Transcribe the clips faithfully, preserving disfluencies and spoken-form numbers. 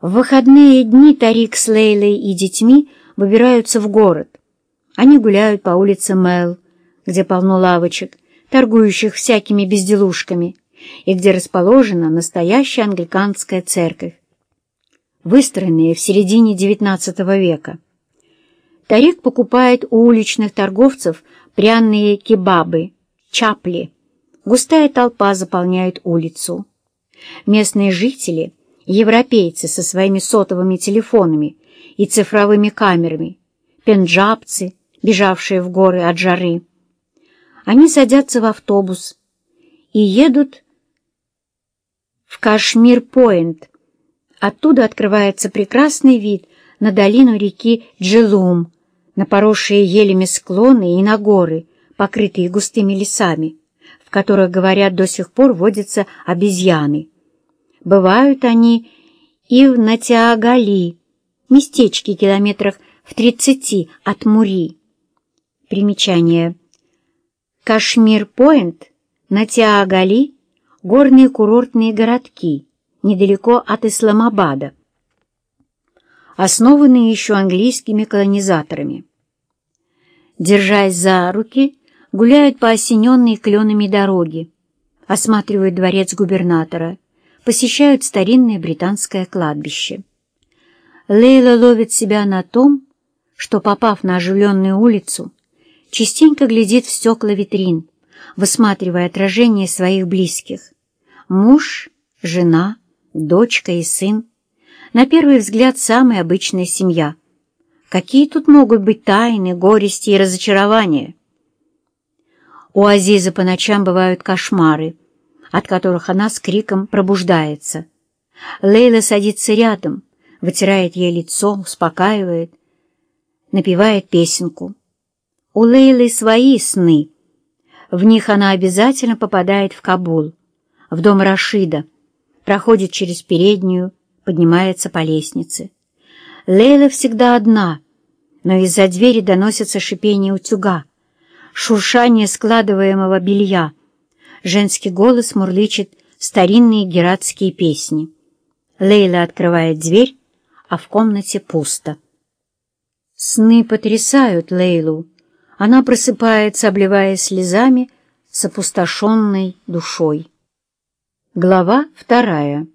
В выходные дни Тарик с Лейлой и детьми выбираются в город. Они гуляют по улице Мэл, где полно лавочек, торгующих всякими безделушками, и где расположена настоящая англиканская церковь, выстроенная в середине девятнадцатого века. Тарик покупает у уличных торговцев пряные кебабы, чапли. Густая толпа заполняет улицу. Местные жители, европейцы со своими сотовыми телефонами и цифровыми камерами, пенджабцы, бежавшие в горы от жары. Они садятся в автобус и едут в Кашмир-Пойнт. Оттуда открывается прекрасный вид на долину реки Джилум, на поросшие елями склоны и на горы, покрытые густыми лесами, в которых, говорят, до сих пор водятся обезьяны. Бывают они и в Натиагали, местечке километрах в тридцати от Мури. Примечание. Кашмир-Пойнт, Натиагали — горные курортные городки, недалеко от Исламабада, основанные еще английскими колонизаторами. Держась за руки, гуляют по осененной кленами дороге, осматривают дворец губернатора, посещают старинное британское кладбище. Лейла ловит себя на том, что, попав на оживленную улицу, частенько глядит в стекла витрин, высматривая отражение своих близких. Муж, жена, дочка и сын. На первый взгляд, самая обычная семья. Какие тут могут быть тайны, горести и разочарования? У Азизы по ночам бывают кошмары, от которых она с криком пробуждается. Лейла садится рядом, вытирает ей лицо, успокаивает, напевает песенку. У Лейлы свои сны. В них она обязательно попадает в Кабул, в дом Рашида, проходит через переднюю, поднимается по лестнице. Лейла всегда одна, но из-за двери доносится шипение утюга, шуршание складываемого белья. Женский голос мурлычет старинные гератские песни. Лейла открывает дверь, а в комнате пусто. Сны потрясают Лейлу. Она просыпается, обливаясь слезами, с опустошенной душой. Глава вторая.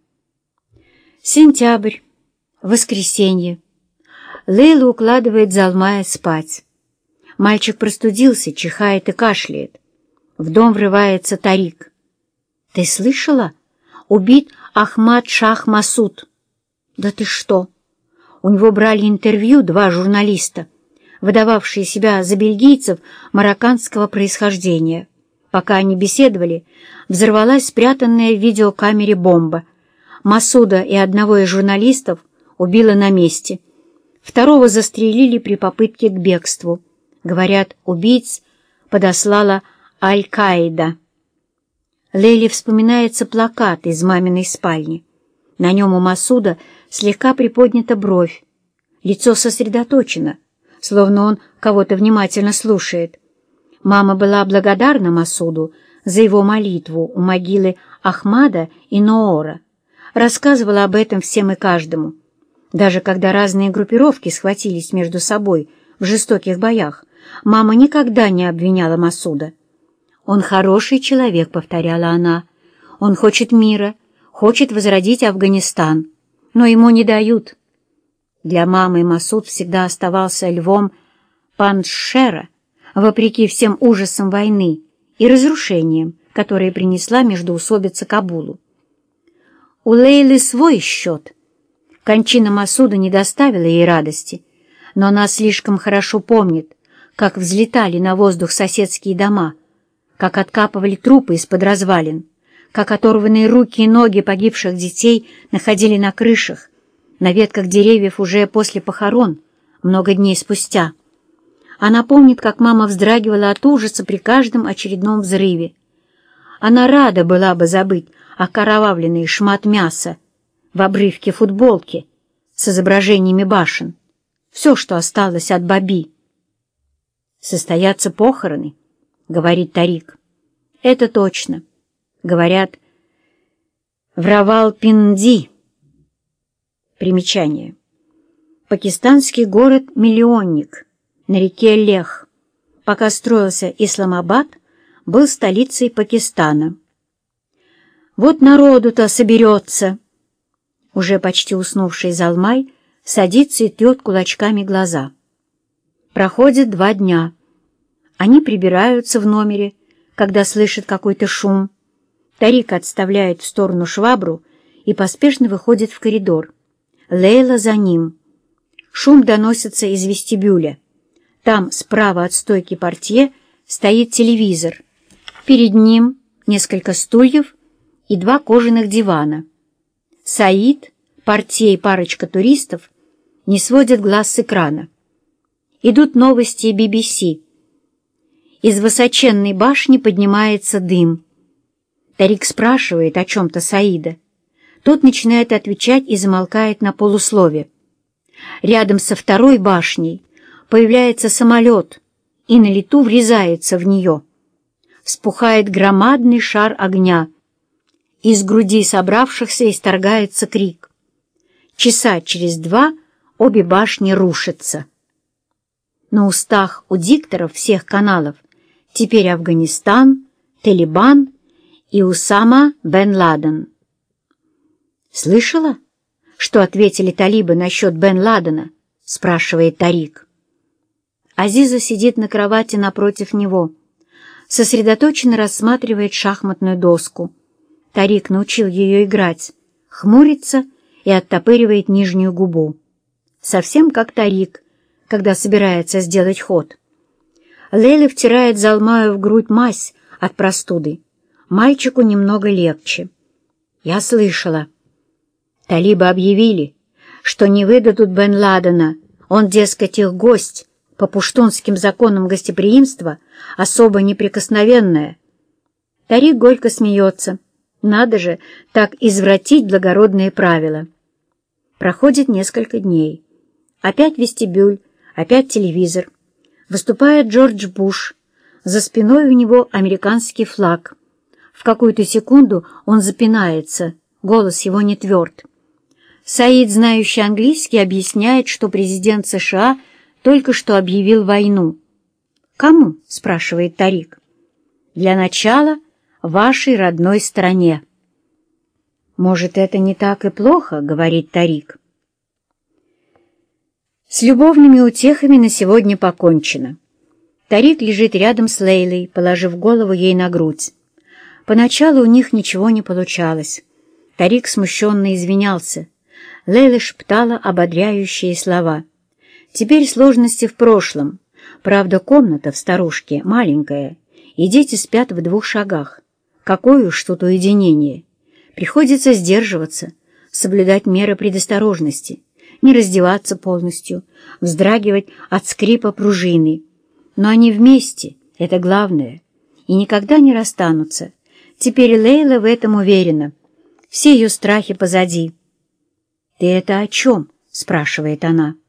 Сентябрь. Воскресенье. Лейла укладывает Залмая спать. Мальчик простудился, чихает и кашляет. В дом врывается Тарик. «Ты слышала? Убит Ахмад Шах Масуд». «Да ты что?» У него брали интервью два журналиста, выдававшие себя за бельгийцев марокканского происхождения. Пока они беседовали, взорвалась спрятанная в видеокамере бомба. Масуда и одного из журналистов убило на месте. Второго застрелили при попытке к бегству. Говорят, убийц подослала Аль-Каида. Лейле вспоминается плакат из маминой спальни. На нем у Масуда слегка приподнята бровь. Лицо сосредоточено, словно он кого-то внимательно слушает. Мама была благодарна Масуду за его молитву у могилы Ахмада и Ноора. Рассказывала об этом всем и каждому. Даже когда разные группировки схватились между собой в жестоких боях, мама никогда не обвиняла Масуда. «Он хороший человек», — повторяла она. «Он хочет мира, хочет возродить Афганистан, но ему не дают». Для мамы Масуд всегда оставался львом Паншера, вопреки всем ужасам войны и разрушениям, которые принесла междоусобица Кабулу. У Лейлы свой счет. Кончина Масуда не доставила ей радости, но она слишком хорошо помнит, как взлетали на воздух соседские дома, как откапывали трупы из-под развалин, как оторванные руки и ноги погибших детей находили на крышах, на ветках деревьев уже после похорон, много дней спустя. Она помнит, как мама вздрагивала от ужаса при каждом очередном взрыве. Она рада была бы забыть окровавленный шмат мяса в обрывке футболки с изображениями башен, все, что осталось от Баби. «Состоятся похороны», — говорит Тарик. «Это точно. Говорят, в Равал-Пинди». Примечание. Пакистанский город-миллионник на реке Лех, пока строился Исламабад, был столицей Пакистана. «Вот народу-то соберется!» Уже почти уснувший Залмай садится и трет кулачками глаза. Проходит два дня. Они прибираются в номере, когда слышат какой-то шум. Тарик отставляет в сторону швабру и поспешно выходит в коридор. Лейла за ним. Шум доносится из вестибюля. Там, справа от стойки портье, стоит телевизор. Перед ним несколько стульев и два кожаных дивана. Саид, портье и парочка туристов не сводят глаз с экрана. Идут новости би би си. Из высоченной башни поднимается дым. Тарик спрашивает о чем-то Саида. Тот начинает отвечать и замолкает на полуслове. Рядом со второй башней появляется самолет и на лету врезается в нее. Вспухает громадный шар огня. Из груди собравшихся исторгается крик. Часа через два обе башни рушатся. На устах у дикторов всех каналов теперь Афганистан, Талибан и Усама бен Ладен. «Слышала, что ответили талибы насчет бен Ладена?» — спрашивает Тарик. Азиза сидит на кровати напротив него, сосредоточенно рассматривает шахматную доску. Тарик научил ее играть, хмурится и оттопыривает нижнюю губу. Совсем как Тарик, когда собирается сделать ход. Лейла втирает Залмаю в грудь мазь от простуды. Мальчику немного легче. «Я слышала. Талибы объявили, что не выдадут бен Ладена. Он, дескать, их гость, по пуштунским законам гостеприимства, особо неприкосновенная». Тарик горько смеется. Надо же так извратить благородные правила. Проходит несколько дней. Опять вестибюль, опять телевизор. Выступает Джордж Буш. За спиной у него американский флаг. В какую-то секунду он запинается, голос его не тверд. Саид, знающий английский, объясняет, что президент США только что объявил войну. «Кому?» — спрашивает Тарик. «Для начала вашей родной стране». «Может, это не так и плохо?» — говорит Тарик. С любовными утехами на сегодня покончено. Тарик лежит рядом с Лейлой, положив голову ей на грудь. Поначалу у них ничего не получалось. Тарик смущенно извинялся. Лейла шептала ободряющие слова. Теперь сложности в прошлом. Правда, комната в старушке маленькая, и дети спят в двух шагах. Какое уж тут уединение. Приходится сдерживаться, соблюдать меры предосторожности, не раздеваться полностью, вздрагивать от скрипа пружины. Но они вместе, это главное, и никогда не расстанутся. Теперь Лейла в этом уверена. Все ее страхи позади. «Ты это о чем?» — спрашивает она.